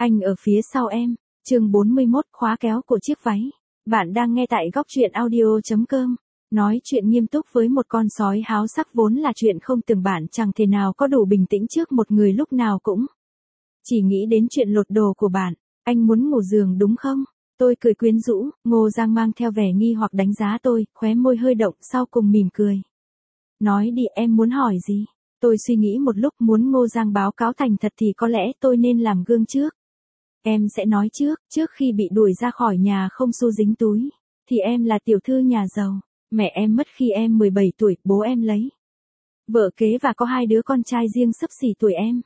Anh ở phía sau em. Chương 41, khóa kéo của chiếc váy. Bạn đang nghe tại góc truyện audio.com. Nói chuyện nghiêm túc với một con sói háo sắc vốn là chuyện không tưởng, bạn chẳng thể nào có đủ bình tĩnh trước một người lúc nào cũng chỉ nghĩ đến chuyện lột đồ của bạn. Anh muốn ngủ giường đúng không? Tôi cười quyến rũ. Ngô Giang mang theo vẻ nghi hoặc đánh giá tôi, khóe môi hơi động, sau cùng mỉm cười. Nói đi, em muốn hỏi gì? Tôi suy nghĩ một lúc, muốn Ngô Giang báo cáo thành thật thì có lẽ tôi nên làm gương trước. Em sẽ nói trước khi bị đuổi ra khỏi nhà không xu dính túi, thì em là tiểu thư nhà giàu. Mẹ em mất khi em 17 tuổi, bố em lấy vợ kế và có 2 đứa con trai riêng xấp xỉ tuổi em.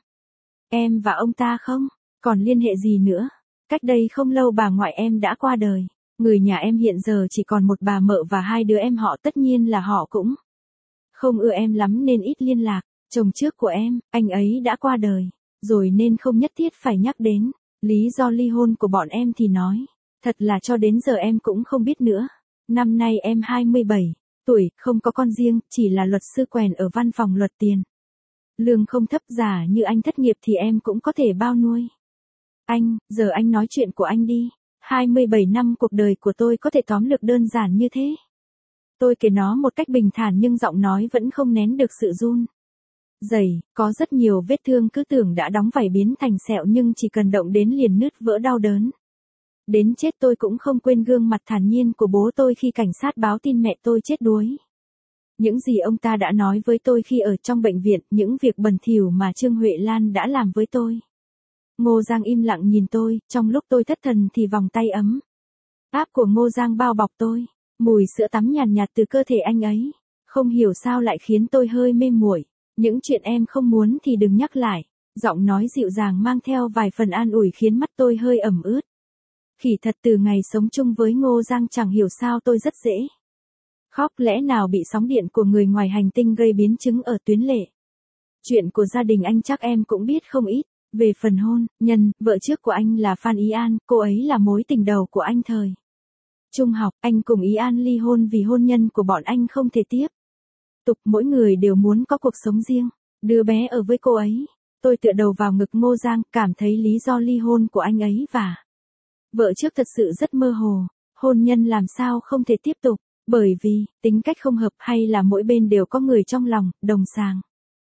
Em và ông ta không còn liên hệ gì nữa. Cách đây không lâu bà ngoại em đã qua đời. Người nhà em hiện giờ chỉ còn một bà mợ và 2 đứa em họ, tất nhiên là họ cũng không ưa em lắm nên ít liên lạc. Chồng trước của em, anh ấy đã qua đời rồi nên không nhất thiết phải nhắc đến. Lý do ly hôn của bọn em thì nói thật là cho đến giờ em cũng không biết nữa. Năm nay em 27 tuổi, không có con riêng, chỉ là luật sư quèn ở văn phòng luật tiền. Lương không thấp, giả như anh thất nghiệp thì em cũng có thể bao nuôi anh. Giờ anh nói chuyện của anh đi. 27 năm cuộc đời của tôi có thể tóm lược đơn giản như thế. Tôi kể nó một cách bình thản nhưng giọng nói vẫn không nén được sự run rẩy. Có rất nhiều vết thương cứ tưởng đã đóng vảy biến thành sẹo nhưng chỉ cần động đến liền nứt vỡ đau đớn đến chết. Tôi cũng không quên gương mặt thản nhiên của bố tôi khi cảnh sát báo tin mẹ tôi chết đuối. Những gì ông ta đã nói với tôi khi ở trong bệnh viện, những việc bẩn thỉu mà Trương Huệ Lan đã làm với tôi. Ngô Giang im lặng nhìn tôi, trong lúc tôi thất thần thì vòng tay ấm áp của Ngô Giang bao bọc tôi. Mùi sữa tắm nhàn nhạt từ cơ thể anh ấy, không hiểu sao lại khiến tôi hơi mê muội. Những chuyện em không muốn thì đừng nhắc lại. Giọng nói dịu dàng mang theo vài phần an ủi khiến mắt tôi hơi ẩm ướt. Khỉ thật, từ ngày sống chung với Ngô Giang chẳng hiểu sao tôi rất dễ khóc. Lẽ nào bị sóng điện của người ngoài hành tinh gây biến chứng ở tuyến lệ? Chuyện của gia đình anh chắc em cũng biết không ít. Về phần hôn nhân, vợ trước của anh là Phan Ý An, cô ấy là mối tình đầu của anh thời trung học. Anh cùng Ý An ly hôn vì hôn nhân của bọn anh không thể tiếp tục, mỗi người đều muốn có cuộc sống riêng. Đứa bé ở với cô ấy. Tôi tựa đầu vào ngực Ngô Giang, cảm thấy lý do ly hôn của anh ấy và vợ trước thật sự rất mơ hồ. Hôn nhân làm sao không thể tiếp tục? Bởi vì tính cách không hợp, hay là mỗi bên đều có người trong lòng, đồng sàng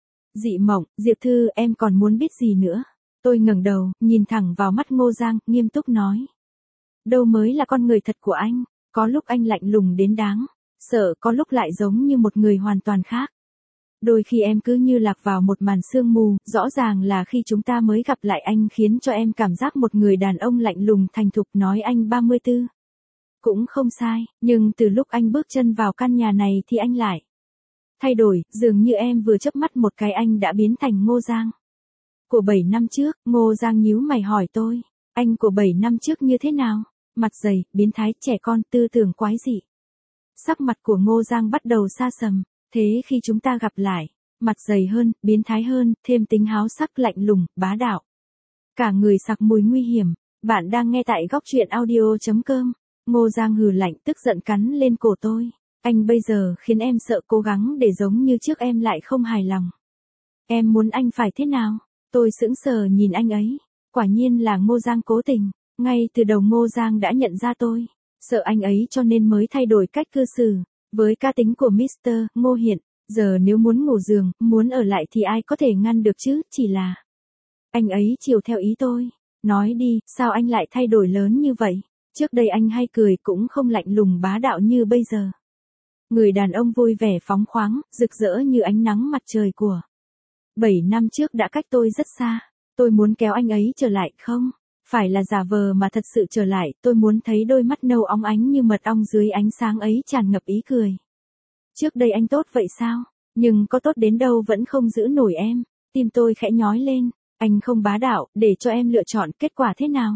dị mộng? Diệp Thư, em còn muốn biết gì nữa? Tôi ngẩng đầu, nhìn thẳng vào mắt Ngô Giang, nghiêm túc nói. Đâu mới là con người thật của anh. Có lúc anh lạnh lùng đến đáng sợ, có lúc lại giống như một người hoàn toàn khác. Đôi khi em cứ như lạc vào một màn sương mù. Rõ ràng là khi chúng ta mới gặp lại, anh khiến cho em cảm giác một người đàn ông lạnh lùng thành thục. Nói anh 34 cũng không sai, nhưng từ lúc anh bước chân vào căn nhà này thì anh lại thay đổi. Dường như em vừa chớp mắt một cái anh đã biến thành Ngô Giang của 7 năm trước. Ngô Giang nhíu mày hỏi tôi, anh của 7 năm trước như thế nào? Mặt dày, biến thái, trẻ con, tư tưởng quái dị. Sắc mặt của Ngô Giang bắt đầu xa sầm. Thế khi chúng ta gặp lại, mặt dày hơn, biến thái hơn, thêm tính háo sắc, lạnh lùng, bá đạo. Cả người sặc mùi nguy hiểm. Bạn đang nghe tại góc truyện audio.com. Ngô Giang hừ lạnh, tức giận cắn lên cổ tôi. Anh bây giờ khiến em sợ, cố gắng để giống như trước em lại không hài lòng. Em muốn anh phải thế nào? Tôi sững sờ nhìn anh ấy. Quả nhiên là Ngô Giang cố tình. Ngay từ đầu Ngô Giang đã nhận ra tôi sợ anh ấy cho nên mới thay đổi cách cư xử. Với cá tính của Mr. Ngô hiện, giờ nếu muốn ngủ giường, muốn ở lại thì ai có thể ngăn được chứ, chỉ là anh ấy chiều theo ý tôi. Nói đi, sao anh lại thay đổi lớn như vậy? Trước đây anh hay cười, cũng không lạnh lùng bá đạo như bây giờ. Người đàn ông vui vẻ phóng khoáng, rực rỡ như ánh nắng mặt trời của 7 năm trước đã cách tôi rất xa. Tôi muốn kéo anh ấy trở lại, không phải là giả vờ mà thật sự trở lại. Tôi muốn thấy đôi mắt nâu óng ánh như mật ong dưới ánh sáng ấy tràn ngập ý cười. Trước đây anh tốt vậy sao? Nhưng có tốt đến đâu vẫn không giữ nổi em. Tim tôi khẽ nhói lên. Anh không bá đạo, để cho em lựa chọn, kết quả thế nào?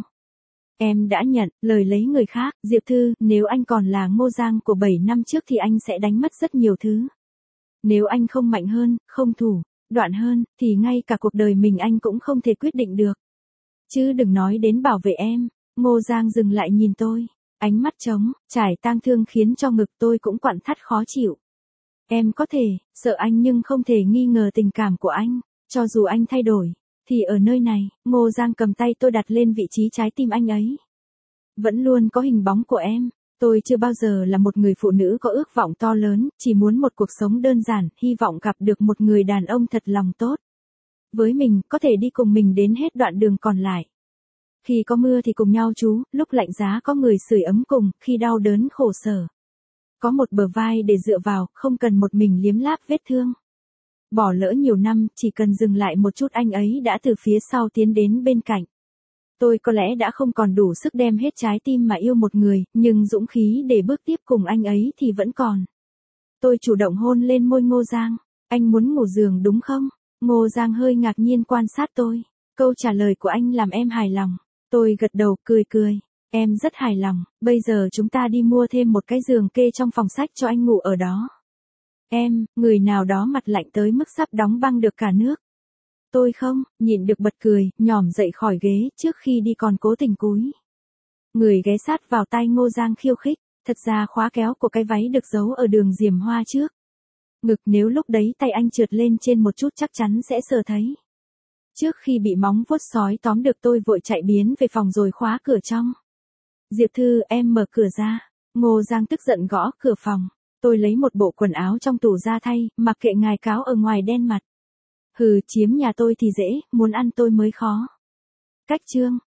Em đã nhận lời lấy người khác. Diệp Thư, nếu anh còn là Ngô Giang của 7 năm trước thì anh sẽ đánh mất rất nhiều thứ. Nếu anh không mạnh hơn, không thủ đoạn hơn, thì ngay cả cuộc đời mình anh cũng không thể quyết định được. Chứ đừng nói đến bảo vệ em. Ngô Giang dừng lại nhìn tôi. Ánh mắt trống trải tang thương khiến cho ngực tôi cũng quặn thắt khó chịu. Em có thể sợ anh nhưng không thể nghi ngờ tình cảm của anh. Cho dù anh thay đổi Thì ở nơi này, Ngô Giang cầm tay tôi đặt lên vị trí trái tim anh ấy. Vẫn luôn có hình bóng của em. Tôi chưa bao giờ là một người phụ nữ có ước vọng to lớn, chỉ muốn một cuộc sống đơn giản, hy vọng gặp được một người đàn ông thật lòng tốt. Với mình, có thể đi cùng mình đến hết đoạn đường còn lại. Khi có mưa thì cùng nhau trú, lúc lạnh giá có người sưởi ấm cùng, khi đau đớn khổ sở. Có một bờ vai để dựa vào, không cần một mình liếm láp vết thương. Bỏ lỡ nhiều năm, chỉ cần dừng lại một chút anh ấy đã từ phía sau tiến đến bên cạnh. Tôi có lẽ đã không còn đủ sức đem hết trái tim mà yêu một người, nhưng dũng khí để bước tiếp cùng anh ấy thì vẫn còn. Tôi chủ động hôn lên môi Ngô Giang. Anh muốn ngủ giường đúng không? Ngô Giang hơi ngạc nhiên quan sát tôi. Câu trả lời của anh làm em hài lòng. Tôi gật đầu cười cười. Em rất hài lòng, bây giờ chúng ta đi mua thêm một cái giường kê trong phòng sách cho anh ngủ ở đó. Em, người nào đó mặt lạnh tới mức sắp đóng băng được cả nước. Tôi không, nhịn được bật cười, nhỏm dậy khỏi ghế trước khi đi còn cố tình cúi. Người ghé sát vào tai Ngô Giang khiêu khích, thật ra khóa kéo của cái váy được giấu ở đường diềm hoa trước. Ngực nếu lúc đấy tay anh trượt lên trên một chút chắc chắn sẽ sờ thấy. Trước khi bị móng vuốt sói tóm được tôi vội chạy biến về phòng rồi khóa cửa trong. Diệp Thư, em mở cửa ra. Ngô Giang tức giận gõ cửa phòng. Tôi lấy một bộ quần áo trong tủ ra thay, mặc kệ ngài cáo ở ngoài đen mặt. Hừ, chiếm nhà tôi thì dễ, muốn ăn tôi mới khó. Cách chương.